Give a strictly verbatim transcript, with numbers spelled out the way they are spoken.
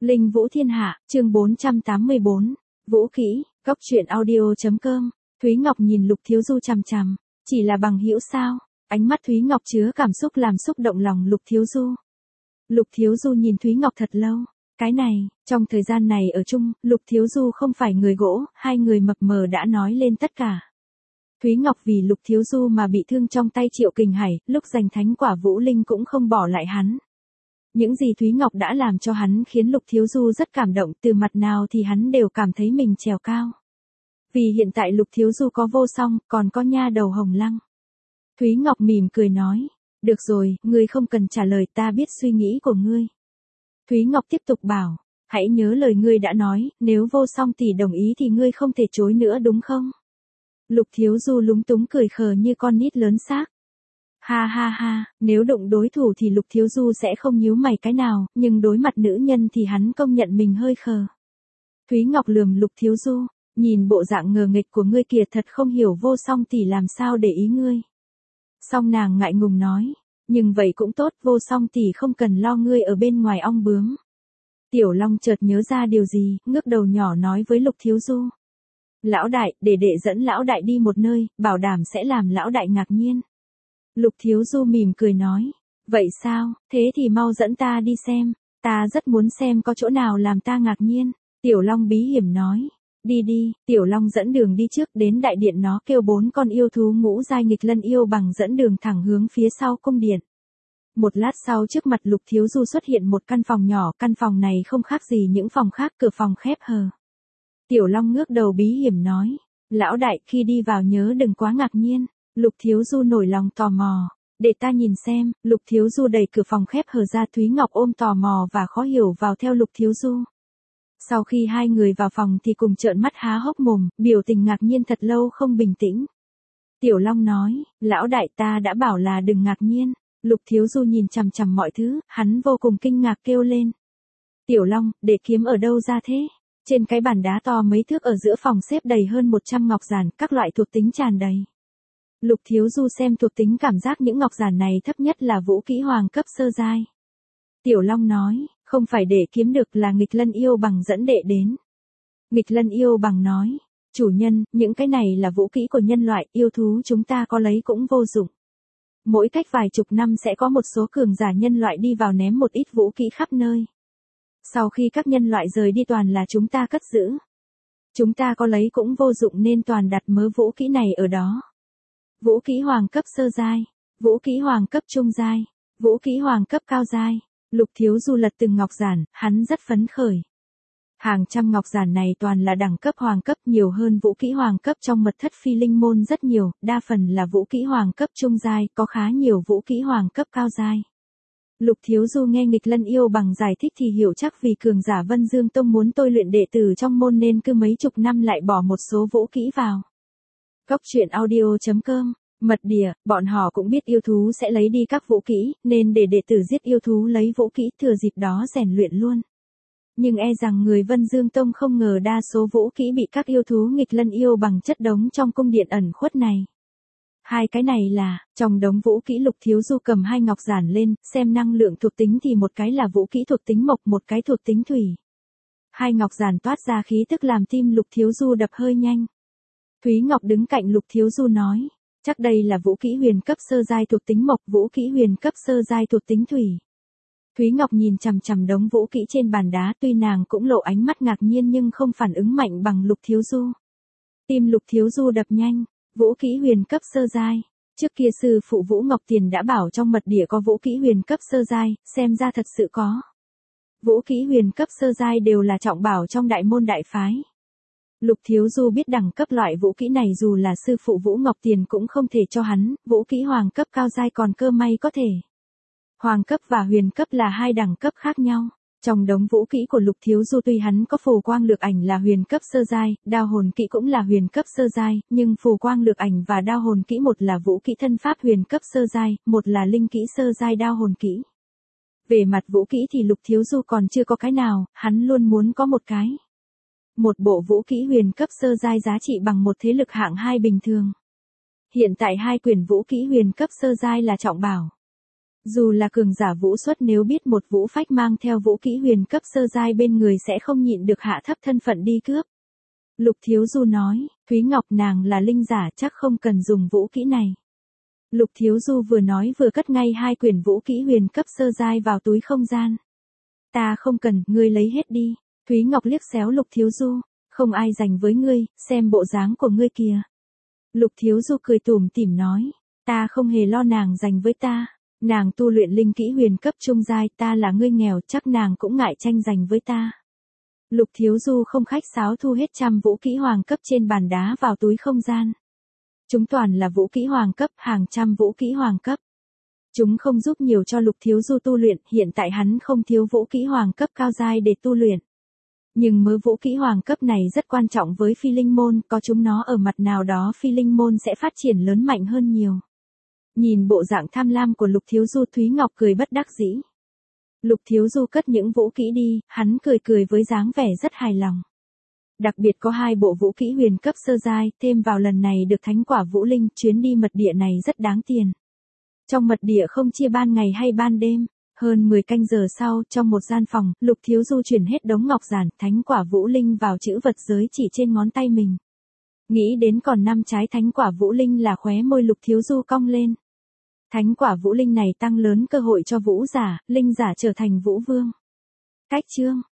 Linh Vũ Thiên Hạ, chương bốn trăm tám mươi bốn. Vũ kỹ, góc truyện audio.com. Thúy Ngọc nhìn Lục Thiếu Du chằm chằm. Chỉ là bằng hữu sao? Ánh mắt Thúy Ngọc chứa cảm xúc làm xúc động lòng Lục Thiếu Du. Lục Thiếu Du nhìn Thúy Ngọc thật lâu. Cái này, trong thời gian này ở chung, Lục Thiếu Du không phải người gỗ, hai người mập mờ đã nói lên tất cả. Thúy Ngọc vì Lục Thiếu Du mà bị thương trong tay Triệu Kình Hải, lúc giành thánh quả Vũ Linh cũng không bỏ lại hắn. Những gì Thúy Ngọc đã làm cho hắn khiến Lục Thiếu Du rất cảm động, từ mặt nào thì hắn đều cảm thấy mình trèo cao. Vì hiện tại Lục Thiếu Du có Vô Song, còn có nha đầu Hồng Lăng. Thúy Ngọc mỉm cười nói, được rồi, ngươi không cần trả lời, ta biết suy nghĩ của ngươi. Thúy Ngọc tiếp tục bảo, hãy nhớ lời ngươi đã nói, nếu Vô Song tỷ đồng ý thì ngươi không thể chối nữa đúng không? Lục Thiếu Du lúng túng cười khờ như con nít lớn xác. Ha ha ha, nếu đụng đối thủ thì Lục Thiếu Du sẽ không nhíu mày cái nào, nhưng đối mặt nữ nhân thì hắn công nhận mình hơi khờ. Thúy Ngọc lườm Lục Thiếu Du, nhìn bộ dạng ngờ nghệch của ngươi kìa, thật không hiểu Vô Song tỷ làm sao để ý ngươi. Song nàng ngại ngùng nói, nhưng vậy cũng tốt, Vô Song tỷ không cần lo ngươi ở bên ngoài ong bướm. Tiểu Long chợt nhớ ra điều gì, ngước đầu nhỏ nói với Lục Thiếu Du. Lão đại, để đệ dẫn lão đại đi một nơi, bảo đảm sẽ làm lão đại ngạc nhiên. Lục Thiếu Du mỉm cười nói, vậy sao, thế thì mau dẫn ta đi xem, ta rất muốn xem có chỗ nào làm ta ngạc nhiên. Tiểu Long bí hiểm nói, đi đi, Tiểu Long dẫn đường đi trước, đến đại điện nó kêu bốn con yêu thú ngũ giai nghịch lân yêu bằng dẫn đường thẳng hướng phía sau cung điện. Một lát sau trước mặt Lục Thiếu Du xuất hiện một căn phòng nhỏ, căn phòng này không khác gì những phòng khác, cửa phòng khép hờ. Tiểu Long ngước đầu bí hiểm nói, lão đại khi đi vào nhớ đừng quá ngạc nhiên. Lục Thiếu Du nổi lòng tò mò, để ta nhìn xem. Lục Thiếu Du đẩy cửa phòng khép hờ ra, Thúy Ngọc ôm tò mò và khó hiểu vào theo Lục Thiếu Du. Sau khi hai người vào phòng thì cùng trợn mắt há hốc mồm, biểu tình ngạc nhiên thật lâu không bình tĩnh. Tiểu Long nói, lão đại ta đã bảo là đừng ngạc nhiên. Lục Thiếu Du nhìn chằm chằm mọi thứ, hắn vô cùng kinh ngạc kêu lên. Tiểu Long, để kiếm ở đâu ra thế? Trên cái bàn đá to mấy thước ở giữa phòng xếp đầy hơn một trăm ngọc giản, các loại thuộc tính tràn đầy. Lục Thiếu Du xem thuộc tính cảm giác những ngọc giản này thấp nhất là vũ kỹ hoàng cấp sơ giai. Tiểu Long nói, không phải để kiếm được, là nghịch lân yêu bằng dẫn đệ đến. Nghịch lân yêu bằng nói, chủ nhân, những cái này là vũ kỹ của nhân loại, yêu thú chúng ta có lấy cũng vô dụng. Mỗi cách vài chục năm sẽ có một số cường giả nhân loại đi vào ném một ít vũ kỹ khắp nơi. Sau khi các nhân loại rời đi toàn là chúng ta cất giữ. Chúng ta có lấy cũng vô dụng nên toàn đặt mớ vũ kỹ này ở đó. Vũ kỹ hoàng cấp sơ giai, vũ kỹ hoàng cấp trung giai, vũ kỹ hoàng cấp cao giai. Lục Thiếu Du lật từng ngọc giản, hắn rất phấn khởi. Hàng trăm ngọc giản này toàn là đẳng cấp hoàng cấp, nhiều hơn vũ kỹ hoàng cấp trong mật thất phi linh môn rất nhiều, đa phần là vũ kỹ hoàng cấp trung giai, có khá nhiều vũ kỹ hoàng cấp cao giai. Lục Thiếu Du nghe nghịch lân yêu bằng giải thích thì hiểu chắc vì cường giả Vân Dương Tông muốn tôi luyện đệ tử trong môn nên cứ mấy chục năm lại bỏ một số vũ kỹ vào. Góc truyện audio.com. Mật địa, bọn họ cũng biết yêu thú sẽ lấy đi các vũ kỹ, nên để đệ tử giết yêu thú lấy vũ kỹ, thừa dịp đó rèn luyện luôn. Nhưng e rằng người Vân Dương Tông không ngờ đa số vũ kỹ bị các yêu thú nghịch lân yêu bằng chất đống trong cung điện ẩn khuất này. Hai cái này là, trong đống vũ kỹ Lục Thiếu Du cầm hai ngọc giản lên, xem năng lượng thuộc tính thì một cái là vũ kỹ thuộc tính mộc, một cái thuộc tính thủy. Hai ngọc giản toát ra khí tức làm tim Lục Thiếu Du đập hơi nhanh. Thúy Ngọc đứng cạnh Lục Thiếu Du nói, chắc đây là vũ kỹ huyền cấp sơ giai thuộc tính mộc, vũ kỹ huyền cấp sơ giai thuộc tính thủy. Thúy Ngọc nhìn chằm chằm đống vũ kỹ trên bàn đá, tuy nàng cũng lộ ánh mắt ngạc nhiên nhưng không phản ứng mạnh bằng Lục Thiếu Du. Tim Lục Thiếu Du đập nhanh, vũ kỹ huyền cấp sơ giai. Trước kia sư phụ Vũ Ngọc Tiền đã bảo trong mật địa có vũ kỹ huyền cấp sơ giai, xem ra thật sự có. Vũ kỹ huyền cấp sơ giai đều là trọng bảo trong đại môn đại phái. Lục Thiếu Du biết đẳng cấp loại vũ kỹ này dù là sư phụ Vũ Ngọc Tiền cũng không thể cho hắn, vũ kỹ hoàng cấp cao giai còn cơ may có thể. Hoàng cấp và huyền cấp là hai đẳng cấp khác nhau. Trong đống vũ kỹ của Lục Thiếu Du tuy hắn có phù quang lược ảnh là huyền cấp sơ giai, đao hồn kỹ cũng là huyền cấp sơ giai, nhưng phù quang lược ảnh và đao hồn kỹ một là vũ kỹ thân pháp huyền cấp sơ giai, một là linh kỹ sơ giai đao hồn kỹ. Về mặt vũ kỹ thì Lục Thiếu Du còn chưa có cái nào, hắn luôn muốn có một cái. Một bộ vũ kỹ huyền cấp sơ giai giá trị bằng một thế lực hạng hai bình thường. Hiện tại hai quyển vũ kỹ huyền cấp sơ giai là trọng bảo. Dù là cường giả vũ xuất nếu biết một vũ phách mang theo vũ kỹ huyền cấp sơ giai bên người sẽ không nhịn được hạ thấp thân phận đi cướp. Lục Thiếu Du nói, Thúy Ngọc nàng là linh giả chắc không cần dùng vũ kỹ này. Lục Thiếu Du vừa nói vừa cất ngay hai quyển vũ kỹ huyền cấp sơ giai vào túi không gian. Ta không cần, ngươi lấy hết đi. Thúy Ngọc liếc xéo Lục Thiếu Du, không ai giành với ngươi, xem bộ dáng của ngươi kìa. Lục Thiếu Du cười tủm tỉm nói, ta không hề lo nàng giành với ta. Nàng tu luyện linh kỹ huyền cấp trung giai, ta là ngươi nghèo, chắc nàng cũng ngại tranh giành với ta. Lục Thiếu Du không khách sáo thu hết trăm vũ kỹ hoàng cấp trên bàn đá vào túi không gian. Chúng toàn là vũ kỹ hoàng cấp, hàng trăm vũ kỹ hoàng cấp. Chúng không giúp nhiều cho Lục Thiếu Du tu luyện, hiện tại hắn không thiếu vũ kỹ hoàng cấp cao giai để tu luyện. Nhưng mớ vũ kỹ hoàng cấp này rất quan trọng với phi linh môn, có chúng nó ở mặt nào đó phi linh môn sẽ phát triển lớn mạnh hơn nhiều. Nhìn bộ dạng tham lam của Lục Thiếu Du, Thúy Ngọc cười bất đắc dĩ. Lục Thiếu Du cất những vũ kỹ đi, hắn cười cười với dáng vẻ rất hài lòng. Đặc biệt có hai bộ vũ kỹ huyền cấp sơ giai, thêm vào lần này được thánh quả vũ linh, chuyến đi mật địa này rất đáng tiền. Trong mật địa không chia ban ngày hay ban đêm, hơn mười canh giờ sau, trong một gian phòng, Lục Thiếu Du chuyển hết đống ngọc giản, thánh quả vũ linh vào chữ vật giới chỉ trên ngón tay mình. Nghĩ đến còn năm trái thánh quả vũ linh là khóe môi Lục Thiếu Du cong lên. Thánh quả vũ linh này tăng lớn cơ hội cho vũ giả, linh giả trở thành vũ vương. Cách chương